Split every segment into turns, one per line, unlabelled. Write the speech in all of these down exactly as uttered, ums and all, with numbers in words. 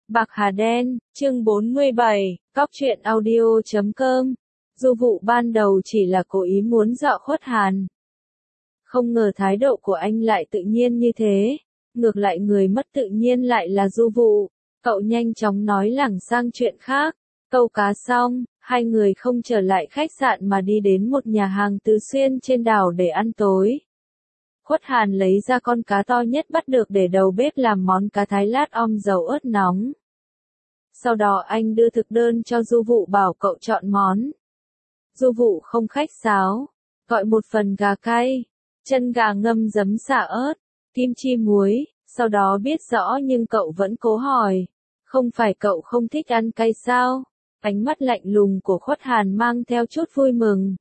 Bạc Hà Đen, chương bốn mươi bảy, cóc truyện audio chấm com. Du Vụ ban đầu chỉ là cố ý muốn dọa Khuất Hàn. Không ngờ thái độ của anh lại tự nhiên như thế. Ngược lại người mất tự nhiên lại là Du Vụ. Cậu nhanh chóng nói lảng sang chuyện khác. Câu cá xong, hai người không trở lại khách sạn mà đi đến một nhà hàng Tứ Xuyên trên đảo để ăn tối. Khuất Hàn lấy ra con cá to nhất bắt được để đầu bếp làm món cá thái lát om dầu ớt nóng. Sau đó anh đưa thực đơn cho Du Vụ bảo cậu chọn món. Du Vụ không khách sáo, gọi một phần gà cay, chân gà ngâm giấm xả ớt, kim chi muối, sau đó biết rõ nhưng cậu vẫn cố hỏi. Không phải cậu không thích ăn cay sao? Ánh mắt lạnh lùng của Khuất Hàn mang theo chút vui mừng.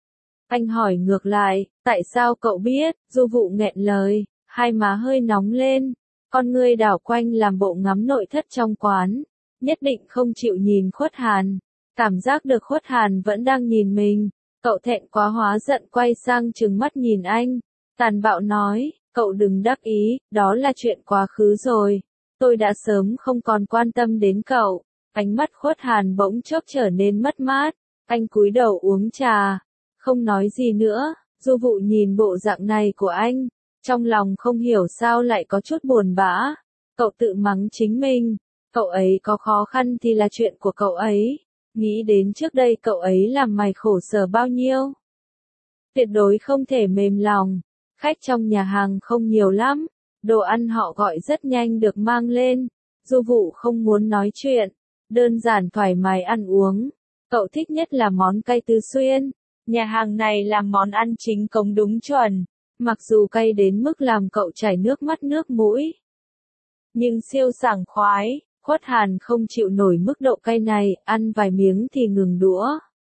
Anh hỏi ngược lại, tại sao cậu biết? Du Vụ nghẹn lời, hai má hơi nóng lên, con ngươi đảo quanh làm bộ ngắm nội thất trong quán, nhất định không chịu nhìn Khuất Hàn. Cảm giác được Khuất Hàn vẫn đang nhìn mình, cậu thẹn quá hóa giận quay sang trừng mắt nhìn anh, tàn bạo nói, cậu đừng đắc ý, đó là chuyện quá khứ rồi, tôi đã sớm không còn quan tâm đến cậu. Ánh mắt Khuất Hàn bỗng chốc trở nên mất mát, anh cúi đầu uống trà, không nói gì nữa. Du Vụ nhìn bộ dạng này của anh, trong lòng không hiểu sao lại có chút buồn bã. Cậu tự mắng chính mình, cậu ấy có khó khăn thì là chuyện của cậu ấy, nghĩ đến trước đây cậu ấy làm mày khổ sở bao nhiêu. Tuyệt đối không thể mềm lòng, khách trong nhà hàng không nhiều lắm, đồ ăn họ gọi rất nhanh được mang lên. Du Vụ không muốn nói chuyện, đơn giản thoải mái ăn uống. Cậu thích nhất là món cay Tứ Xuyên. Nhà hàng này làm món ăn chính cống đúng chuẩn, mặc dù cay đến mức làm cậu chảy nước mắt nước mũi, nhưng siêu sảng khoái. Khuất Hàn không chịu nổi mức độ cay này, ăn vài miếng thì ngừng đũa.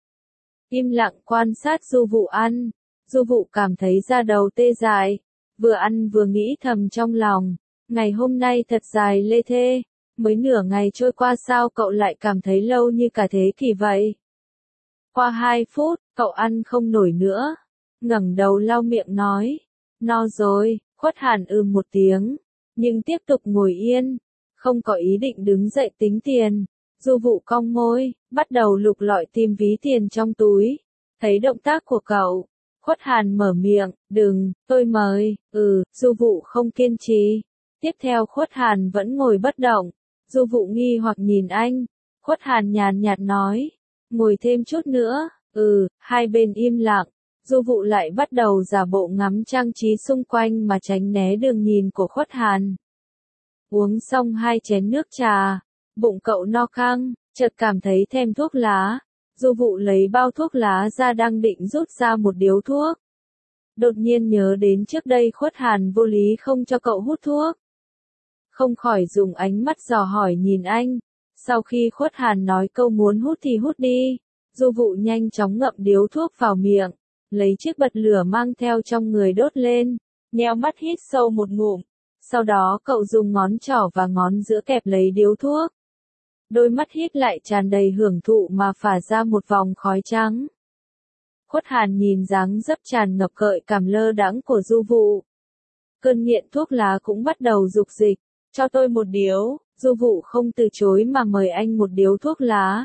Im lặng quan sát Du Vụ ăn, Du Vụ cảm thấy da đầu tê dại, vừa ăn vừa nghĩ thầm trong lòng, ngày hôm nay thật dài lê thê, mới nửa ngày trôi qua sao cậu lại cảm thấy lâu như cả thế kỷ vậy. Qua hai phút, cậu ăn không nổi nữa, ngẩng đầu lau miệng nói, no rồi. Khuất Hàn ư một tiếng, nhưng tiếp tục ngồi yên, không có ý định đứng dậy tính tiền. Du Vụ cong môi, bắt đầu lục lọi tìm ví tiền trong túi. Thấy động tác của cậu, Khuất Hàn mở miệng, đừng, tôi mời. Ừ, Du Vụ không kiên trì. Tiếp theo Khuất Hàn vẫn ngồi bất động. Du Vụ nghi hoặc nhìn anh. Khuất Hàn nhàn nhạt nói, ngồi thêm chút nữa. Ừ, hai bên im lặng. Du Vụ lại bắt đầu giả bộ ngắm trang trí xung quanh mà tránh né đường nhìn của Khuất Hàn. Uống xong hai chén nước trà, bụng cậu no căng, chợt cảm thấy thèm thuốc lá. Du Vụ lấy bao thuốc lá ra đang định rút ra một điếu thuốc. Đột nhiên nhớ đến trước đây Khuất Hàn vô lý không cho cậu hút thuốc. Không khỏi dùng ánh mắt dò hỏi nhìn anh. Sau khi Khuất Hàn nói câu muốn hút thì hút đi, Du Vụ nhanh chóng ngậm điếu thuốc vào miệng, lấy chiếc bật lửa mang theo trong người đốt lên, nheo mắt hít sâu một ngụm. Sau đó cậu dùng ngón trỏ và ngón giữa kẹp lấy điếu thuốc. Đôi mắt híp lại tràn đầy hưởng thụ mà phả ra một vòng khói trắng. Khuất Hàn nhìn dáng dấp tràn ngập gợi cảm lơ đãng của Du Vụ. Cơn nghiện thuốc lá cũng bắt đầu dục dịch, cho tôi một điếu. Du Vụ không từ chối mà mời anh một điếu thuốc lá.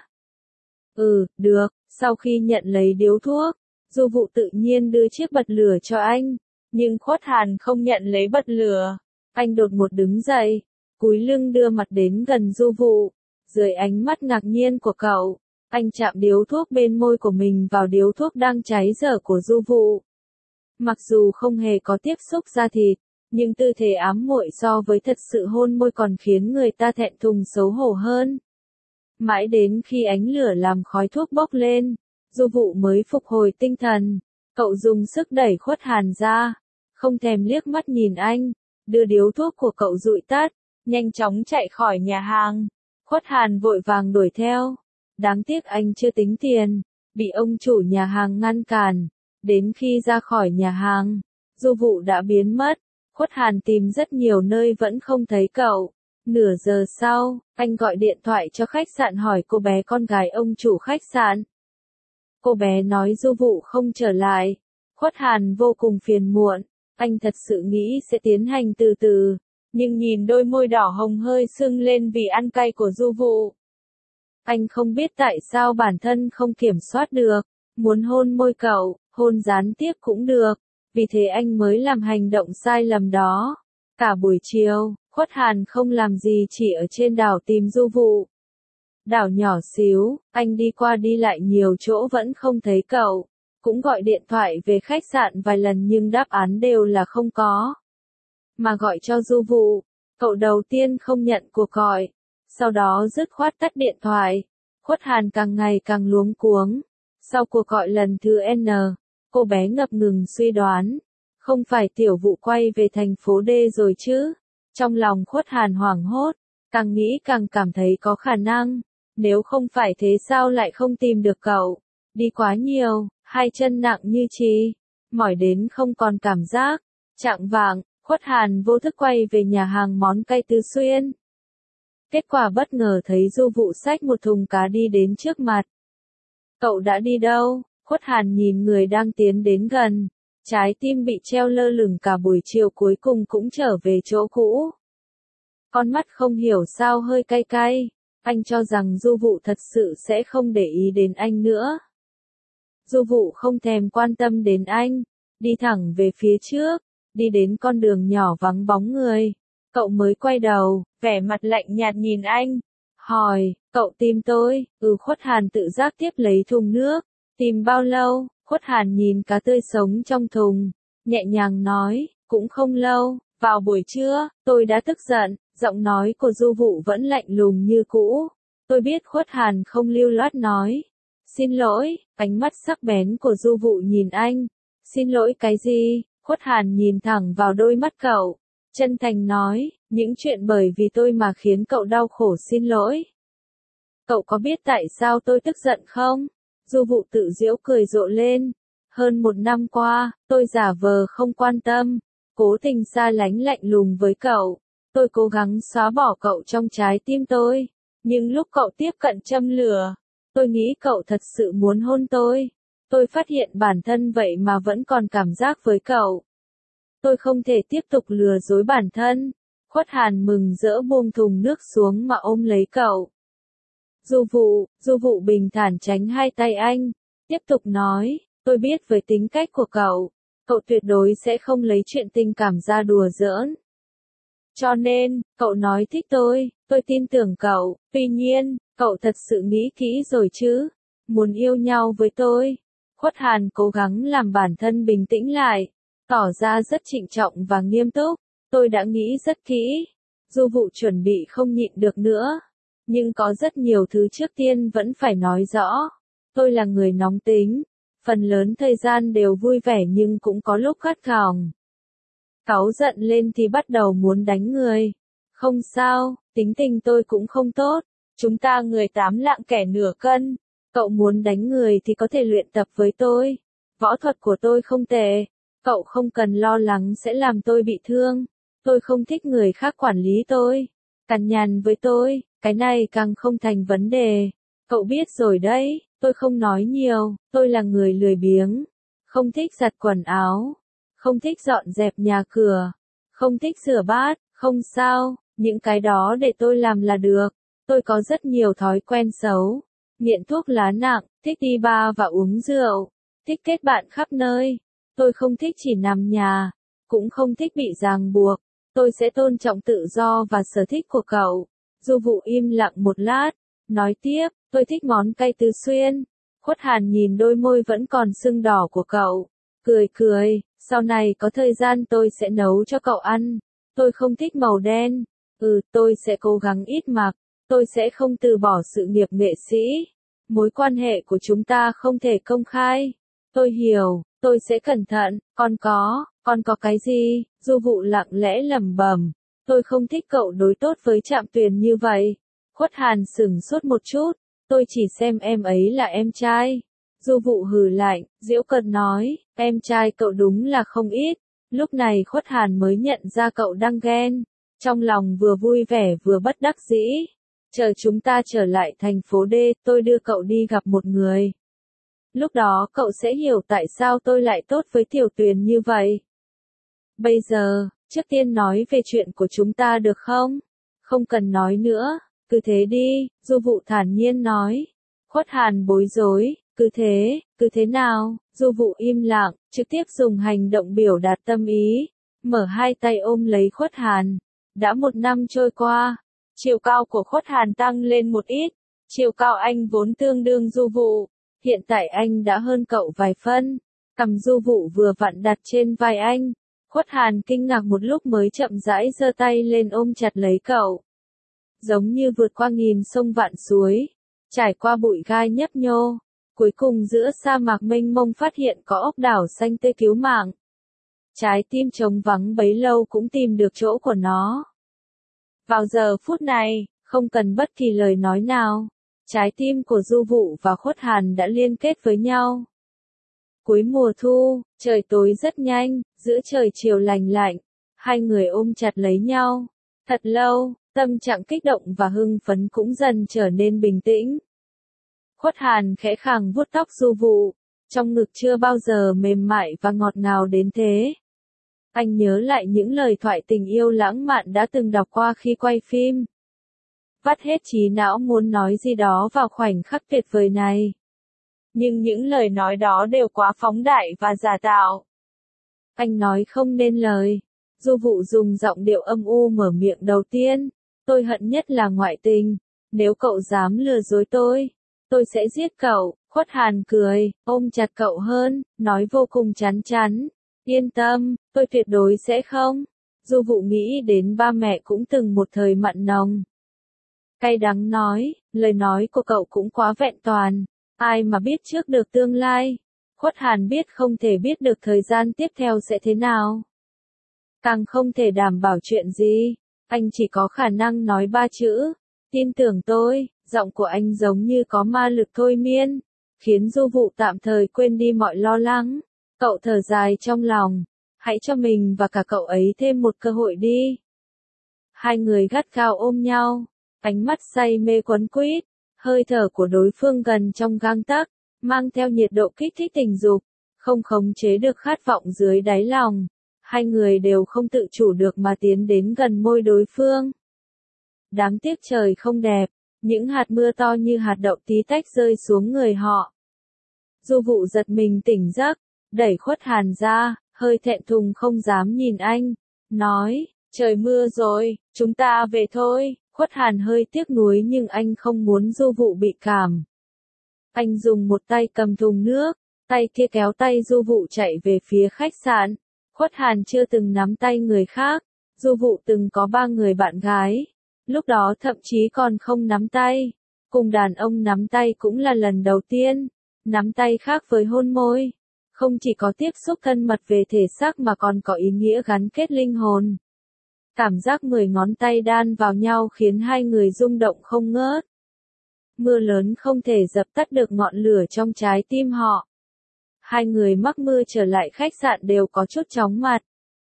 Ừ, được. Sau khi nhận lấy điếu thuốc, Du Vụ tự nhiên đưa chiếc bật lửa cho anh, nhưng Khuất Hàn không nhận lấy bật lửa. Anh đột ngột đứng dậy, cúi lưng đưa mặt đến gần Du Vụ. Dưới ánh mắt ngạc nhiên của cậu, anh chạm điếu thuốc bên môi của mình vào điếu thuốc đang cháy dở của Du Vụ. Mặc dù không hề có tiếp xúc da thịt, nhưng tư thế ám muội so với thật sự hôn môi còn khiến người ta thẹn thùng xấu hổ hơn. Mãi đến khi ánh lửa làm khói thuốc bốc lên, Du Vụ mới phục hồi tinh thần. Cậu dùng sức đẩy Khuất Hàn ra, không thèm liếc mắt nhìn anh, đưa điếu thuốc của cậu dụi tắt, nhanh chóng chạy khỏi nhà hàng. Khuất Hàn vội vàng đuổi theo. Đáng tiếc anh chưa tính tiền, bị ông chủ nhà hàng ngăn cản. Đến khi ra khỏi nhà hàng, Du Vụ đã biến mất. Khuất Hàn tìm rất nhiều nơi vẫn không thấy cậu. Nửa giờ sau, anh gọi điện thoại cho khách sạn hỏi cô bé con gái ông chủ khách sạn. Cô bé nói Du Vụ không trở lại. Khuất Hàn vô cùng phiền muộn. Anh thật sự nghĩ sẽ tiến hành từ từ, nhưng nhìn đôi môi đỏ hồng hơi sưng lên vì ăn cay của Du Vụ. Anh không biết tại sao bản thân không kiểm soát được, muốn hôn môi cậu, hôn gián tiếp cũng được, vì thế anh mới làm hành động sai lầm đó. Cả buổi chiều, Khuất Hàn không làm gì chỉ ở trên đảo tìm Du Vụ. Đảo nhỏ xíu, anh đi qua đi lại nhiều chỗ vẫn không thấy cậu, cũng gọi điện thoại về khách sạn vài lần nhưng đáp án đều là không có. Mà gọi cho Du Vụ, cậu đầu tiên không nhận cuộc gọi, sau đó dứt khoát tắt điện thoại. Khuất Hàn càng ngày càng luống cuống. Sau cuộc gọi lần thứ N, cô bé ngập ngừng suy đoán, không phải Tiểu Vụ quay về thành phố D rồi chứ? Trong lòng Khuất Hàn hoảng hốt, càng nghĩ càng cảm thấy có khả năng, nếu không phải thế sao lại không tìm được cậu? Đi quá nhiều, hai chân nặng như chì, mỏi đến không còn cảm giác. Chạng vạng, Khuất Hàn vô thức quay về nhà hàng món cay Tứ Xuyên. Kết quả bất ngờ thấy Du Vụ xách một thùng cá đi đến trước mặt. Cậu đã đi đâu? Khuất Hàn nhìn người đang tiến đến gần. Trái tim bị treo lơ lửng cả buổi chiều cuối cùng cũng trở về chỗ cũ. Con mắt không hiểu sao hơi cay cay. Anh cho rằng Du Vụ thật sự sẽ không để ý đến anh nữa. Du Vụ không thèm quan tâm đến anh. Đi thẳng về phía trước. Đi đến con đường nhỏ vắng bóng người. Cậu mới quay đầu, vẻ mặt lạnh nhạt nhìn anh. Hỏi, cậu tìm tôi? Ừ, Khuất Hàn tự giác tiếp lấy thùng nước. Tìm bao lâu? Khuất Hàn nhìn cá tươi sống trong thùng, nhẹ nhàng nói, cũng không lâu, vào buổi trưa, tôi đã tức giận, giọng nói của Du Vụ vẫn lạnh lùng như cũ. Tôi biết Khuất Hàn không lưu loát nói. Xin lỗi, ánh mắt sắc bén của Du Vụ nhìn anh. Xin lỗi cái gì? Khuất Hàn nhìn thẳng vào đôi mắt cậu, chân thành nói, những chuyện bởi vì tôi mà khiến cậu đau khổ xin lỗi. Cậu có biết tại sao tôi tức giận không? Du Vụ tự giễu cười rộ lên. Hơn một năm qua, tôi giả vờ không quan tâm, cố tình xa lánh lạnh lùng với cậu. Tôi cố gắng xóa bỏ cậu trong trái tim tôi. Nhưng lúc cậu tiếp cận châm lửa, tôi nghĩ cậu thật sự muốn hôn tôi. Tôi phát hiện bản thân vậy mà vẫn còn cảm giác với cậu. Tôi không thể tiếp tục lừa dối bản thân. Khuất Hàn mừng rỡ buông thùng nước xuống mà ôm lấy cậu. Du Vụ, Du Vụ bình thản tránh hai tay anh, tiếp tục nói, tôi biết với tính cách của cậu, cậu tuyệt đối sẽ không lấy chuyện tình cảm ra đùa giỡn. Cho nên, cậu nói thích tôi, tôi tin tưởng cậu, tuy nhiên, cậu thật sự nghĩ kỹ rồi chứ, muốn yêu nhau với tôi. Khuất Hàn cố gắng làm bản thân bình tĩnh lại, tỏ ra rất trịnh trọng và nghiêm túc, tôi đã nghĩ rất kỹ. Du Vụ chuẩn bị không nhịn được nữa. Nhưng có rất nhiều thứ trước tiên vẫn phải nói rõ. Tôi là người nóng tính, phần lớn thời gian đều vui vẻ nhưng cũng có lúc gắt gỏng. Cáu giận lên thì bắt đầu muốn đánh người. Không sao, tính tình tôi cũng không tốt. Chúng ta người tám lạng kẻ nửa cân. Cậu muốn đánh người thì có thể luyện tập với tôi. Võ thuật của tôi không tệ. Cậu không cần lo lắng sẽ làm tôi bị thương. Tôi không thích người khác quản lý tôi. Cằn nhằn với tôi. Cái này càng không thành vấn đề. Cậu biết rồi đấy, tôi không nói nhiều, tôi là người lười biếng. Không thích giặt quần áo. Không thích dọn dẹp nhà cửa. Không thích rửa bát, không sao, những cái đó để tôi làm là được. Tôi có rất nhiều thói quen xấu. Nghiện thuốc lá nặng, thích đi bar và uống rượu. Thích kết bạn khắp nơi. Tôi không thích chỉ nằm nhà. Cũng không thích bị ràng buộc. Tôi sẽ tôn trọng tự do và sở thích của cậu. Du Vụ im lặng một lát, nói tiếp, tôi thích món cay Tứ Xuyên. Khuất Hàn nhìn đôi môi vẫn còn sưng đỏ của cậu, cười cười, sau này có thời gian tôi sẽ nấu cho cậu ăn. Tôi không thích màu đen. Ừ, tôi sẽ cố gắng ít mặc. Tôi sẽ không từ bỏ sự nghiệp nghệ sĩ. Mối quan hệ của chúng ta không thể công khai. Tôi hiểu, tôi sẽ cẩn thận, còn có, còn có cái gì? Du Vụ lặng lẽ lẩm bẩm. Tôi không thích cậu đối tốt với Trạm Tuyền như vậy. Khuất Hàn sững sốt một chút. Tôi chỉ xem em ấy là em trai. Du Vụ hừ lạnh, giễu cợt nói, em trai cậu đúng là không ít. Lúc này Khuất Hàn mới nhận ra cậu đang ghen. Trong lòng vừa vui vẻ vừa bất đắc dĩ. Chờ chúng ta trở lại thành phố D, tôi đưa cậu đi gặp một người. Lúc đó cậu sẽ hiểu tại sao tôi lại tốt với Tiểu Tuyền như vậy. Bây giờ, trước tiên nói về chuyện của chúng ta được không? Không cần nói nữa, cứ thế đi, Du Vụ thản nhiên nói. Khuất Hàn bối rối, cứ thế, cứ thế nào? Du Vụ im lặng, trực tiếp dùng hành động biểu đạt tâm ý, mở hai tay ôm lấy Khuất Hàn. Đã một năm trôi qua, chiều cao của Khuất Hàn tăng lên một ít, chiều cao anh vốn tương đương Du Vụ, hiện tại anh đã hơn cậu vài phân, cằm Du Vụ vừa vặn đặt trên vai anh. Khuất Hàn kinh ngạc một lúc mới chậm rãi giơ tay lên ôm chặt lấy cậu. Giống như vượt qua nghìn sông vạn suối, trải qua bụi gai nhấp nhô, cuối cùng giữa sa mạc mênh mông phát hiện có ốc đảo xanh tươi cứu mạng. Trái tim trống vắng bấy lâu cũng tìm được chỗ của nó. Vào giờ phút này, không cần bất kỳ lời nói nào, trái tim của Du Vụ và Khuất Hàn đã liên kết với nhau. Cuối mùa thu, trời tối rất nhanh, giữa trời chiều lành lạnh, hai người ôm chặt lấy nhau. Thật lâu, tâm trạng kích động và hưng phấn cũng dần trở nên bình tĩnh. Khuất Hàn khẽ khàng vuốt tóc Du Vụ, trong ngực chưa bao giờ mềm mại và ngọt ngào đến thế. Anh nhớ lại những lời thoại tình yêu lãng mạn đã từng đọc qua khi quay phim. Vắt hết trí não muốn nói gì đó vào khoảnh khắc tuyệt vời này. Nhưng những lời nói đó đều quá phóng đại và giả tạo. Anh nói không nên lời. Du Vụ dùng giọng điệu âm u mở miệng đầu tiên. Tôi hận nhất là ngoại tình. Nếu cậu dám lừa dối tôi, tôi sẽ giết cậu. Khuất Hàn cười, ôm chặt cậu hơn, nói vô cùng chán chắn. Yên tâm, tôi tuyệt đối sẽ không. Du Vụ nghĩ đến ba mẹ cũng từng một thời mặn nồng. Cay đắng nói, lời nói của cậu cũng quá vẹn toàn. Ai mà biết trước được tương lai. Khuất Hàn biết không thể biết được thời gian tiếp theo sẽ thế nào. Càng không thể đảm bảo chuyện gì. Anh chỉ có khả năng nói ba chữ. Tin tưởng tôi, giọng của anh giống như có ma lực thôi miên, khiến Du Vụ tạm thời quên đi mọi lo lắng. Cậu thở dài trong lòng. Hãy cho mình và cả cậu ấy thêm một cơ hội đi. Hai người gắt gao ôm nhau. Ánh mắt say mê quấn quýt. Hơi thở của đối phương gần trong gang tấc, mang theo nhiệt độ kích thích tình dục, không khống chế được khát vọng dưới đáy lòng. Hai người đều không tự chủ được mà tiến đến gần môi đối phương. Đáng tiếc trời không đẹp, những hạt mưa to như hạt đậu tí tách rơi xuống người họ. Du Vụ giật mình tỉnh giấc, đẩy Khuất Hàn ra, hơi thẹn thùng không dám nhìn anh, nói, trời mưa rồi, chúng ta về thôi. Khuất Hàn hơi tiếc nuối nhưng anh không muốn Du Vụ bị cảm. Anh dùng một tay cầm thùng nước, tay kia kéo tay Du Vụ chạy về phía khách sạn. Khuất Hàn chưa từng nắm tay người khác, Du Vụ từng có ba người bạn gái. Lúc đó thậm chí còn không nắm tay. Cùng đàn ông nắm tay cũng là lần đầu tiên. Nắm tay khác với hôn môi. Không chỉ có tiếp xúc thân mật về thể xác mà còn có ý nghĩa gắn kết linh hồn. Cảm giác mười ngón tay đan vào nhau khiến hai người rung động không ngớt. Mưa lớn không thể dập tắt được ngọn lửa trong trái tim họ. Hai người mắc mưa trở lại khách sạn đều có chút chóng mặt.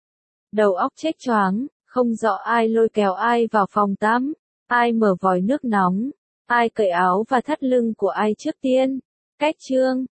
Đầu óc chếch choáng, không rõ ai lôi kéo ai vào phòng tắm, ai mở vòi nước nóng, ai cởi áo và thắt lưng của ai trước tiên. Cách chương